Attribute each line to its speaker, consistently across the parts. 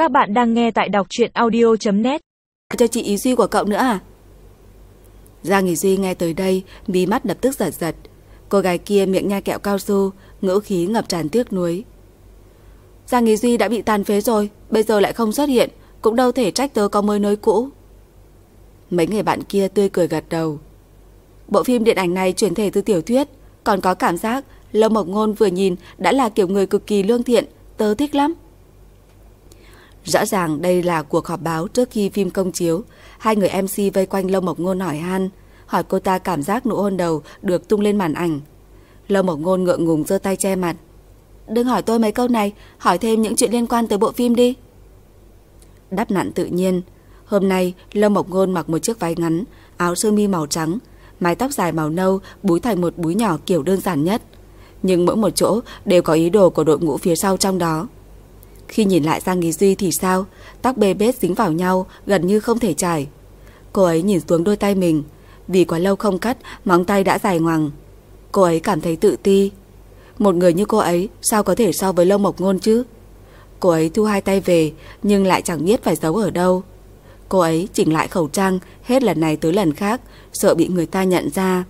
Speaker 1: Các bạn đang nghe tại đọc truyện audio.net.
Speaker 2: Cho chị Ý Duy của cậu nữa à? Giang Ý Duy nghe tới đây, mí mắt lập tức giật giật. Cô gái kia miệng nhai kẹo cao su, ngữ khí ngập tràn tiếc nuối. Giang Ý Duy đã bị tàn phế rồi, bây giờ lại không xuất hiện, cũng đâu thể trách tớ có mới nối cũ. Mấy người bạn kia tươi cười gật đầu. Bộ phim điện ảnh này chuyển thể từ tiểu thuyết, còn có cảm giác Lâm Mộc Ngôn vừa nhìn đã là kiểu người cực kỳ lương thiện, tớ thích lắm. Rõ ràng đây là cuộc họp báo trước khi phim công chiếu. Hai người MC vây quanh Lâm Mộc Ngôn hỏi han, hỏi cô ta cảm giác nụ hôn đầu được tung lên màn ảnh. Lâm Mộc Ngôn ngượng ngùng giơ tay che mặt. Đừng hỏi tôi mấy câu này, hỏi thêm những chuyện liên quan tới bộ phim đi. Đáp nạn tự nhiên. Hôm nay Lâm Mộc Ngôn mặc một chiếc váy ngắn, áo sơ mi màu trắng, mái tóc dài màu nâu búi thành một búi nhỏ kiểu đơn giản nhất, nhưng mỗi một chỗ đều có ý đồ của đội ngũ phía sau trong đó. Khi nhìn lại Giang Ý Duy thì sao? Tóc bê bết dính vào nhau, gần như không thể chải. Cô ấy nhìn xuống đôi tay mình, vì quá lâu không cắt, móng tay đã dài ngoằng. Cô ấy cảm thấy tự ti. Một người như cô ấy sao có thể so với Lâm Mộc Ngôn chứ? Cô ấy thu hai tay về, nhưng lại chẳng biết phải giấu ở đâu. Cô ấy chỉnh lại khẩu trang hết lần này tới lần khác, sợ bị người ta nhận ra.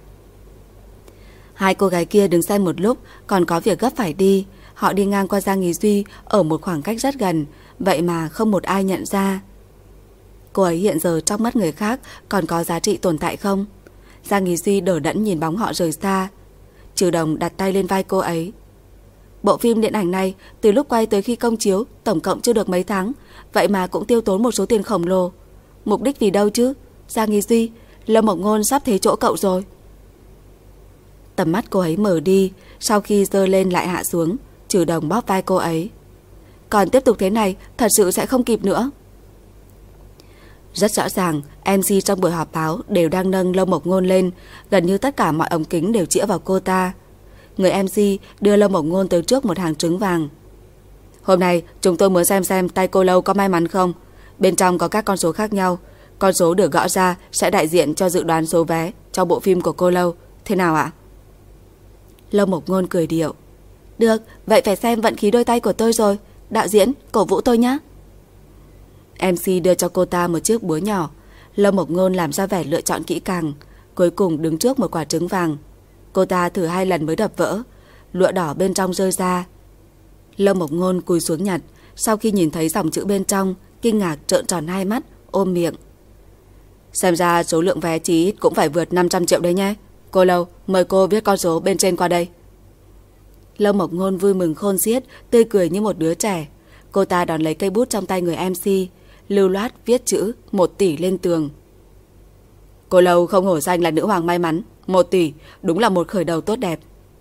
Speaker 2: Hai cô gái kia đứng xem một lúc, còn có việc gấp phải đi. Họ đi ngang qua Giang Ý Duy ở một khoảng cách rất gần, vậy mà không một ai nhận ra. Cô ấy hiện giờ trong mắt người khác còn có giá trị tồn tại không? Giang Ý Duy đờ đẫn nhìn bóng họ rời xa. Trừ Đồng đặt tay lên vai cô ấy. Bộ phim điện ảnh này từ lúc quay tới khi công chiếu tổng cộng chưa được mấy tháng, vậy mà cũng tiêu tốn một số tiền khổng lồ. Mục đích vì đâu chứ? Giang Ý Duy, Lâm Mộc Ngôn sắp thế chỗ cậu rồi. Tầm mắt cô ấy mở đi, sau khi giơ lên lại hạ xuống. Trừ Đồng bóp vai cô ấy. Còn tiếp tục thế này thật sự sẽ không kịp nữa. Rất rõ ràng MC trong buổi họp báo đều đang nâng Lâm Mộc Ngôn lên, gần như tất cả mọi ống kính đều chĩa vào cô ta. Người MC đưa Lâm Mộc Ngôn tới trước một hàng trứng vàng. Hôm nay chúng tôi muốn xem tay cô Lâu có may mắn không. Bên trong có các con số khác nhau. Con số được gõ ra sẽ đại diện cho dự đoán số vé cho bộ phim của cô Lâu. Thế nào ạ? Lâm Mộc Ngôn cười điệu. Được, vậy phải xem vận khí đôi tay của tôi rồi. Đạo diễn, cổ vũ tôi nhé. MC đưa cho cô ta một chiếc búa nhỏ. Lâm Mộc Ngôn làm ra vẻ lựa chọn kỹ càng, cuối cùng đứng trước một quả trứng vàng. Cô ta thử 2 lần mới đập vỡ, lụa đỏ bên trong rơi ra. Lâm Mộc Ngôn cúi xuống nhặt, sau khi nhìn thấy dòng chữ bên trong, kinh ngạc trợn tròn hai mắt, ôm miệng. Xem ra số lượng vé chí ít cũng phải vượt 500 triệu đấy nhé. Cô Lâu, mời cô viết con số bên trên qua đây. Lâm Mộc Ngôn vui mừng khôn xiết, tươi cười như một đứa trẻ. Cô ta đón lấy cây bút trong tay người MC, lưu loát viết chữ 1 tỷ lên tường. Cô Lâu không hổ danh là nữ hoàng may mắn. 1 tỷ, đúng là một khởi đầu tốt đẹp.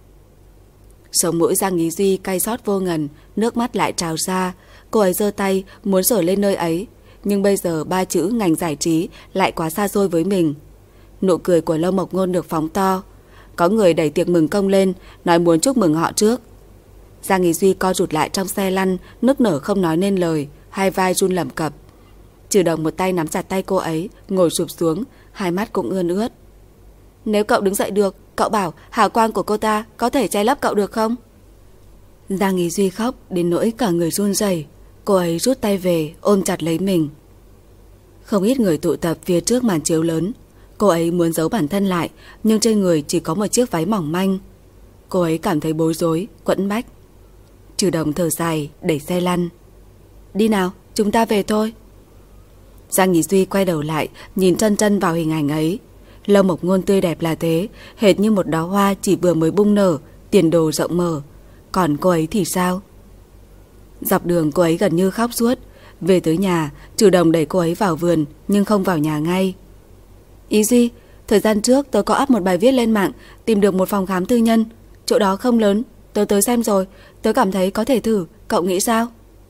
Speaker 2: Sống mũi Giang Ý Duy cay xót vô ngần, nước mắt lại trào ra. Cô ấy giơ tay muốn sờ lên nơi ấy, nhưng bây giờ 3 chữ ngành giải trí lại quá xa xôi với mình. Nụ cười của Lâm Mộc Ngôn được phóng to. Có người đẩy tiệc mừng công lên, nói muốn chúc mừng họ trước. Giang Ý Duy co rụt lại trong xe lăn, nức nở không nói nên lời, hai vai run lẩm cập. Trừ Đồng một tay nắm chặt tay cô ấy, ngồi sụp xuống, hai mắt cũng ươn ướt. Nếu cậu đứng dậy được, cậu bảo hào quang của cô ta có thể che lấp cậu được không? Giang Ý Duy khóc đến nỗi cả người run rẩy. Cô ấy rút tay về, ôm chặt lấy mình. Không ít người tụ tập phía trước màn chiếu lớn. Cô ấy muốn giấu bản thân lại, nhưng trên người chỉ có một chiếc váy mỏng manh. Cô ấy cảm thấy bối rối, quẫn bách. Trừ Đồng thở dài, đẩy xe lăn. Đi nào, chúng ta về thôi. Giang Ý Duy quay đầu lại, nhìn chân chân vào hình ảnh ấy. Lâm Mộc Ngôn tươi đẹp là thế, hệt như một đóa hoa chỉ vừa mới bung nở, tiền đồ rộng mở. Còn cô ấy thì sao? Dọc đường cô ấy gần như khóc suốt. Về tới nhà, Trừ Đồng đẩy cô ấy vào vườn, nhưng không vào nhà ngay. Ý Duy, thời gian trước tớ có up một bài viết lên mạng, tìm được một phòng khám tư nhân. Chỗ đó không lớn, tớ tới xem rồi, tớ cảm thấy có thể thử, cậu nghĩ sao?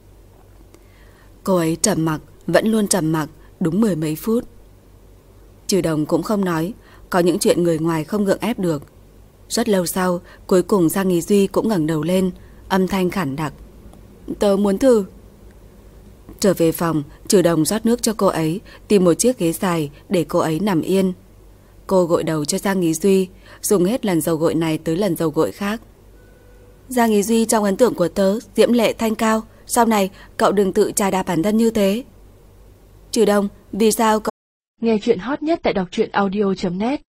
Speaker 2: Cô ấy trầm mặc, vẫn luôn trầm mặc, đúng 10 mấy phút. Trừ Đồng cũng không nói, có những chuyện người ngoài không gượng ép được. Rất lâu sau, cuối cùng Giang Ý Duy cũng ngẩng đầu lên, âm thanh khản đặc. Tớ muốn thử. Trở về phòng, Trừ Đồng rót nước cho cô ấy, tìm một chiếc ghế dài để cô ấy nằm yên. Cô gội đầu cho Giang Ý Duy, dùng hết lần dầu gội này tới lần dầu gội khác. Giang Ý Duy trong ấn tượng của tớ diễm lệ thanh cao, Sau này cậu đừng tự chà đạp bản thân như thế. Trừ Đông, vì sao cậu...
Speaker 1: Nghe chuyện hot nhất tại đọc truyện audio.net